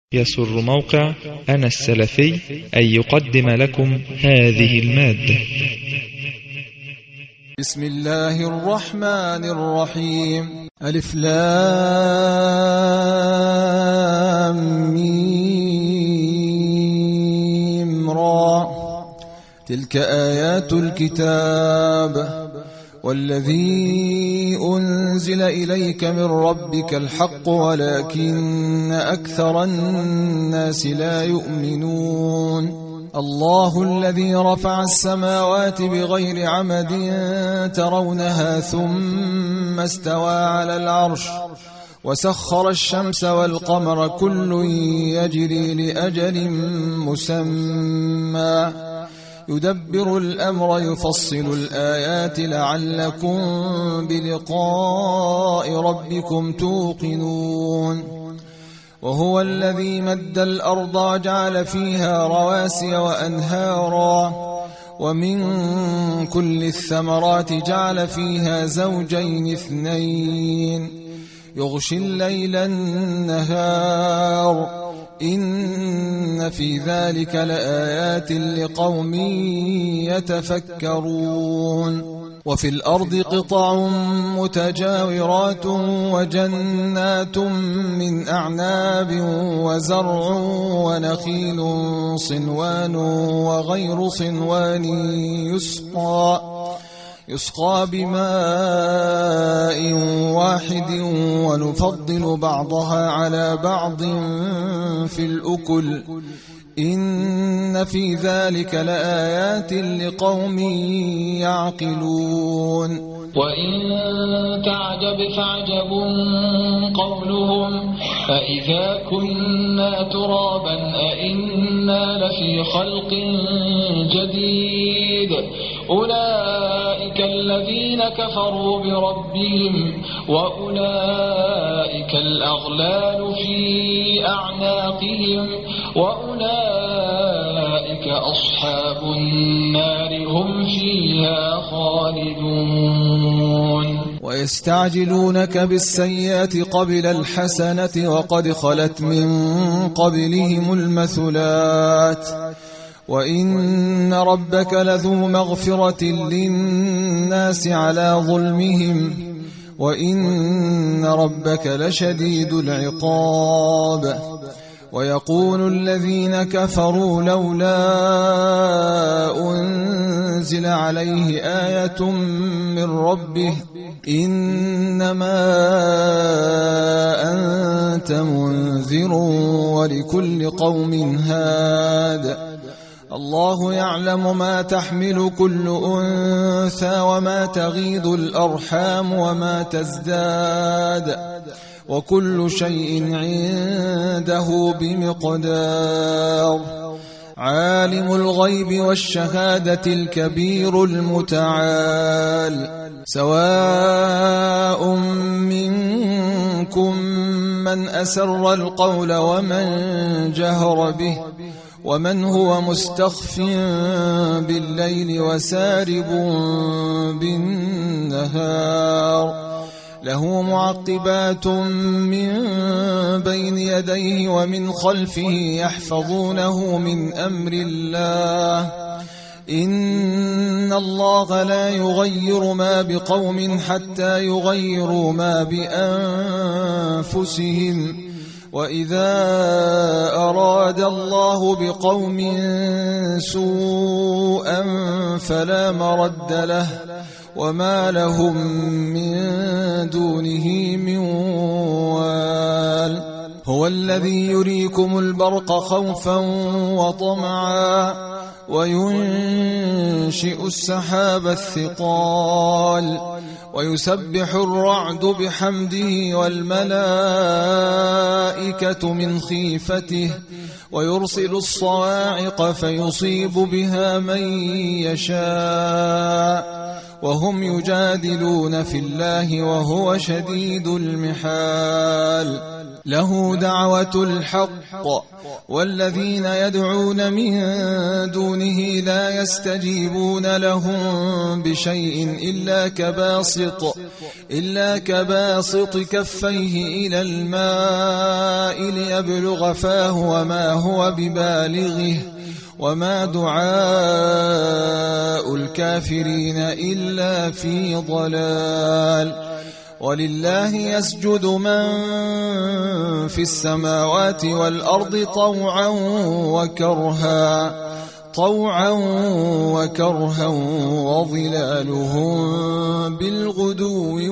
يسر موقع أنا السلفي أن يقدم لكم هذه المادة. بسم الله الرحمن الرحيم. ألف لام ميم را، تلك آيات الكتاب والذي أنزل إليك من ربك الحق ولكن أكثر الناس لا يؤمنون. الله الذي رفع السماوات بغير عمد ترونها ثم استوى على العرش وسخر الشمس والقمر كل يجري لأجل مسمى يدبر الأمر يفصل الآيات لعلكم بلقاء ربكم توقنون. وهو الذي مد الأرض وجعل فيها رواسي وأنهارا ومن كل الثمرات جعل فيها زوجين اثنين يغشي الليل النهار إن في ذلك لآيات لقوم يتفكرون. وفي الأرض قطع متجاورات وجنات من أعناب وزرع ونخيل صنوان وغير صنوان يسقى بماء واحد ونفضل بعضها على بعض في الأكل إن في ذلك لآيات لقوم يعقلون. وإن تعجب فعجب قولهم أإذا كنا ترابا أإنا لفي خلق جديد أولئك الذين كفروا بربهم وأولئك الأغلال في أعناقهم وأولئك أصحاب النار هم فيها خالدون. ويستعجلونك بالسيئة قبل الحسنة وقد خلت من قبلهم المثلات وإن ربك لذو مغفرة للناس على ظلمهم وإن ربك لشديد العقاب. ويقول الذين كفروا لولا أنزل عليه آية من ربه إنما أنت منذر ولكل قوم هاد. الله يعلم ما تحمل كل أنثى وما تغيض الأرحام وما تزداد وكل شيء عنده بمقدار. عالم الغيب والشهادة الكبير المتعال. سواء منكم من أسر القول ومن جهر به ومن هو مستخف بالليل وسارب بالنهار له معقبات من بين يديه ومن خلفه يحفظونه من أمر الله إن الله لا يغير ما بقوم حتى يغيروا ما بأنفسهم وإذا أراد الله بقوم سوءا فلا مرد له وما لهم من دونه من وال. هو الذي يريكم البرق خوفا وطمعا وينشئ السحاب الثقال ويسبح الرعد بحمده والملائكة من خيفته ويرسل الصواعق فيصيب بها من يشاء وهم يجادلون في الله وهو شديد المحال. له دعوة الحق والذين يدعون من دونه لا يستجيبون لهم بشيء إلا كباسط كفيه إلى الماء ليبلغ فاه وما هو ببالغه وما دعاء الكافرين إلا في ضلال. ولله يسجد من في السماوات والأرض طوعا وكرها وظلالهم بالغدو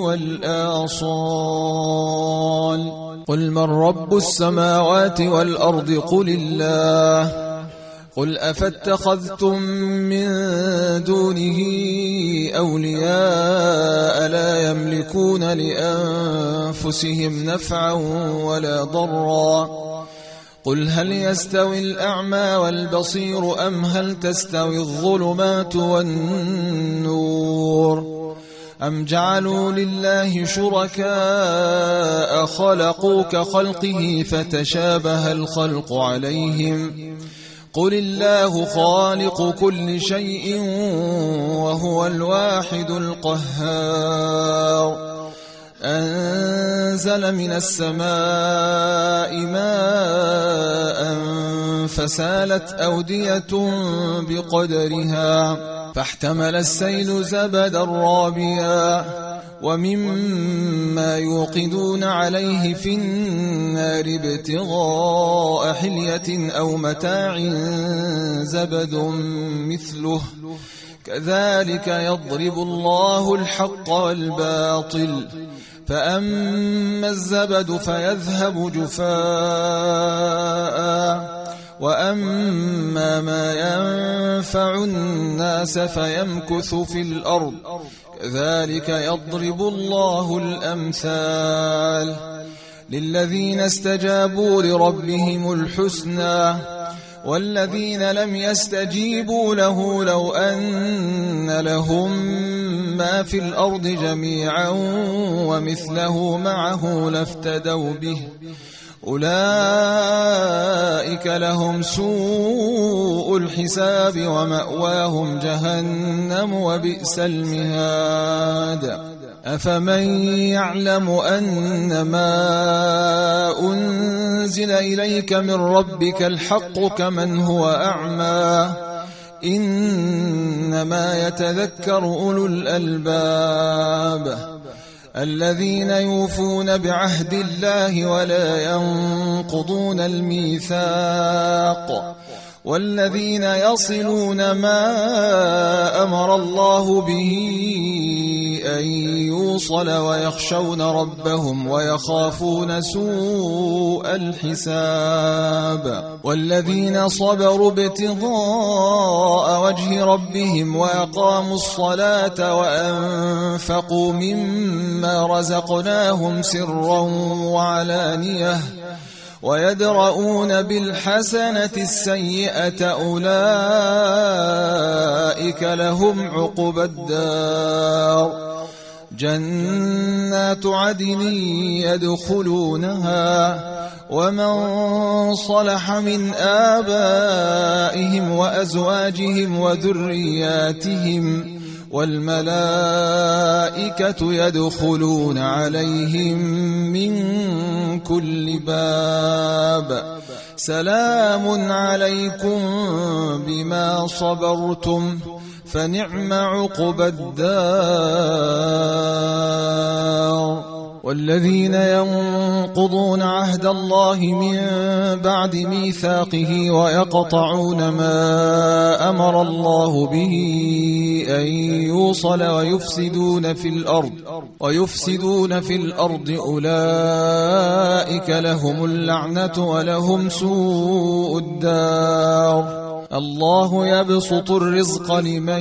والآصال. قل من رب السماوات والأرض قل الله. قل أفاتخذتم من دونه أولياء لا يملكون لأنفسهم نفعا ولا ضرا. قل هل يستوي الأعمى والبصير أم هل تستوي الظلمات والنور أم جعلوا لله شركاء خلقوا كخلقه فتشابه الخلق عليهم. قل الله خالق كل شيء وهو الواحد القهار. أنزل من السماء ماء فسالت أودية بقدرها فاحتمل السيل زبدا رابيا ومما يوقدون عليه في النار ابتغاء حلية أو متاع زبد مثله كذلك يضرب الله الحق والباطل فأما الزبد فيذهب جفاء وأما ما ينفع الناس فيمكث في الأرض كذلك يضرب الله الأمثال. للذين استجابوا لربهم الحسنى والذين لم يستجيبوا له لو أن لهم ما في الأرض جميعا ومثله معه لافتدوا به أولئك لهم سوء الحساب ومأواهم جهنم وبئس المهاد. أفمن يعلم أن ما أنزل إليك من ربك الحق كمن هو أعمى إنما يتذكر أولو الألباب الذين يوفون بعهد الله ولا ينقضون الميثاق والذين يصلون ما أمر الله به أن يوصل ويخشون ربهم ويخافون سوء الحساب. والذين صبروا ابتغاء وجه ربهم وأقاموا الصلاة وأنفقوا مما رزقناهم سرا وعلانية ويدرؤون بالحسنة السيئة أولئك لهم عقبى الدار جنات عدن يدخلونها ومن صلح من آبائهم وأزواجهم وذرياتهم والملائكة يدخلون عليهم من كل باب سلام عليكم بما صبرتم فنعم عقبى الدار. والذين ينقضون عهد الله من بعد ميثاقه ويقطعون ما أمر الله به أن يوصل ويفسدون في الأرض أولئك لهم اللعنة ولهم سوء الدار. الله يبسط الرزق لمن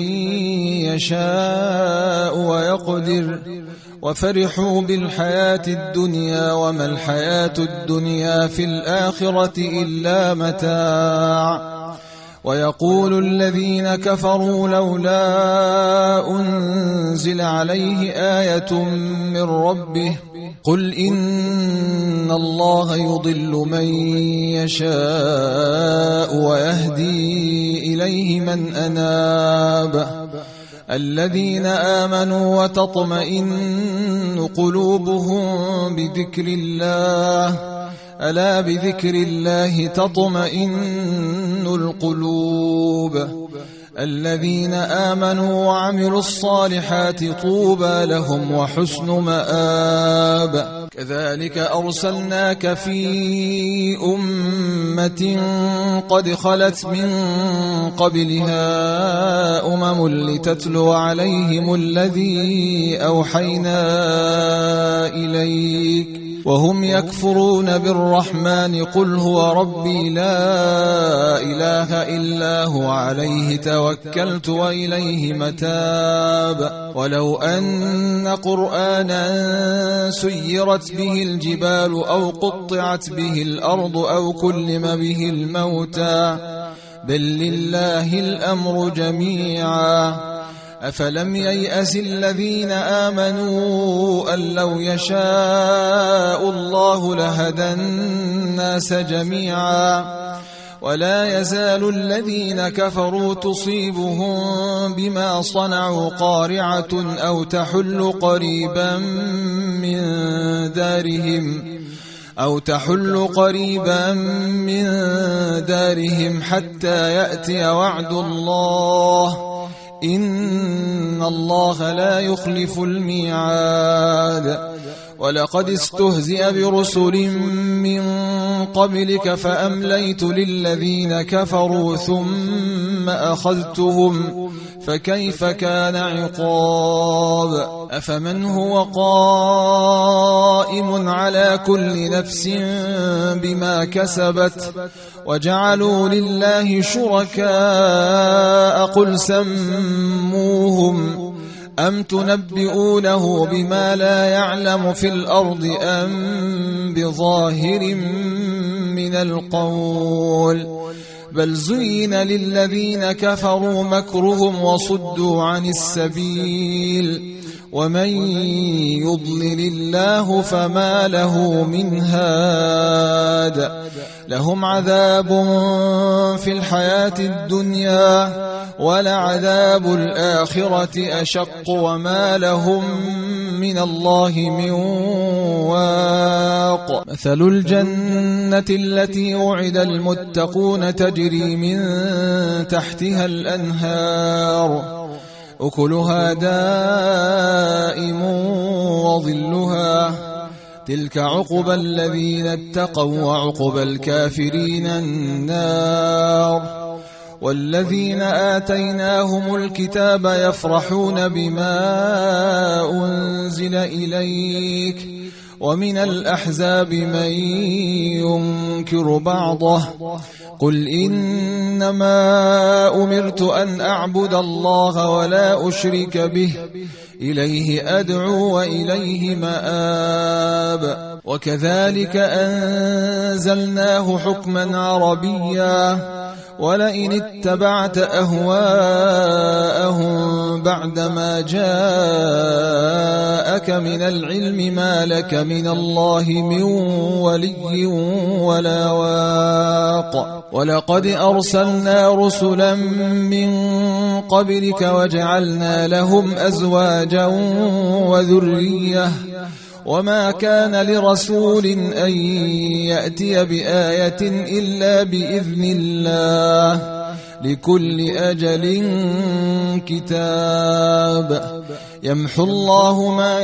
يشاء ويقدر وفرحوا بالحياة الدنيا وما الحياة الدنيا في الآخرة إلا متاع. ويقول الذين كفروا لولا أنزل عليه آية من ربه قل إن الله يضل من يشاء ويهدي إليه من أناب الذين آمنوا وتطمئن قلوبهم بذكر الله ألا بذكر الله تطمئن القلوب الذين آمنوا وعملوا الصالحات طوبى لهم وحسن مآب كذلك أرسلناك في أمة قد خلت من قبلها لتتلو عليهم الذي أوحينا إليك وهم يكفرون بالرحمن قل هو ربي لا إله إلا هو عليه توكلت وإليه متاب ولو أن قرآنا سيرت به الجبال أو قطعت به الأرض أو كلم به الموتى بل لله الأمر جميعا أفلم ييأس الذين آمنوا أن لو يشاء الله لهدى الناس جميعا ولا يزال الذين كفروا تصيبهم بما صنعوا قارعة أو تحل قريبا من دارهم حتى يأتي وعد الله إن الله لا يخلف الميعاد ولقد استهزئ برسل من قبلك فأمليت للذين كفروا ثم أخذتهم فكيف كان عقاب أفمن هو قائم على كل نفس بما كسبت وجعلوا لله شركاء قل سموهم أم تنبئونه بما لا يعلم في الأرض أم بظاهر من القول بل زين للذين كفروا مكرهم وصدوا عن السبيل ومن يضلل الله فما له من هاد لهم عذاب في الحياة الدنيا ولعذاب الآخرة أشق وما لهم من الله من واق مثل الجنة التي وعد المتقون تجري من تحتها الأنهار أكلها دائم وظلها تلك عقبى الذين اتقوا وعقبى الكافرين النار والذين آتيناهم الكتاب يفرحون بما أنزل إليك ومن الأحزاب من ينكر بعضه قل إنما أمرت أن أعبد الله ولا أشرك به إليه أدعو وإليه مآب وكذلك أنزلناه حكما عربيا ولئن اتبعت أهواءهم بعدما جاءك من العلم ما لك من الله من ولي ولا واق ولقد أرسلنا رسلا من قبلك وجعلنا لهم أزواجا وذرية وما كان لرسول أن يأتي بآية إلا بإذن الله لكل أجل كتاب يمحو الله ما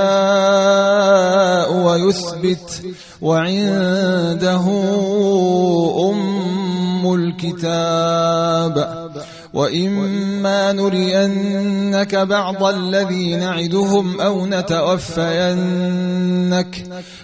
يشاء ويثبت وعنده أم الكتاب وإما نرينك بعض الذي نعدهم أو نتوفينك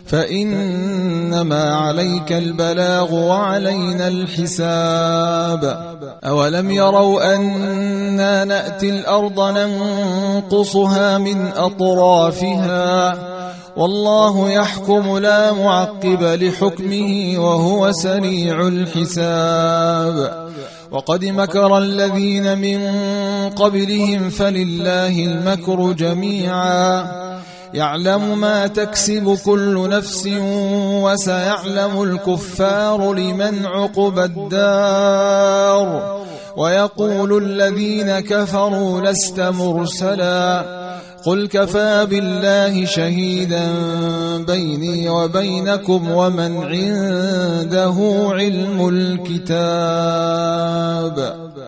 فإنما عليك البلاغ وعلينا الحساب أولم يروا أنا نأتي الأرض ننقصها من أطرافها والله يحكم لا معقب لحكمه وهو سريع الحساب وقد مكر الذين من قبلهم فلله المكر جميعا يعلم ما تكسب كل نفس وسيعلم الكفار لمن عقبى الدار ويقول الذين كفروا لست مرسلا قل كفى بالله شهيدا بيني وبينكم ومن عنده علم الكتاب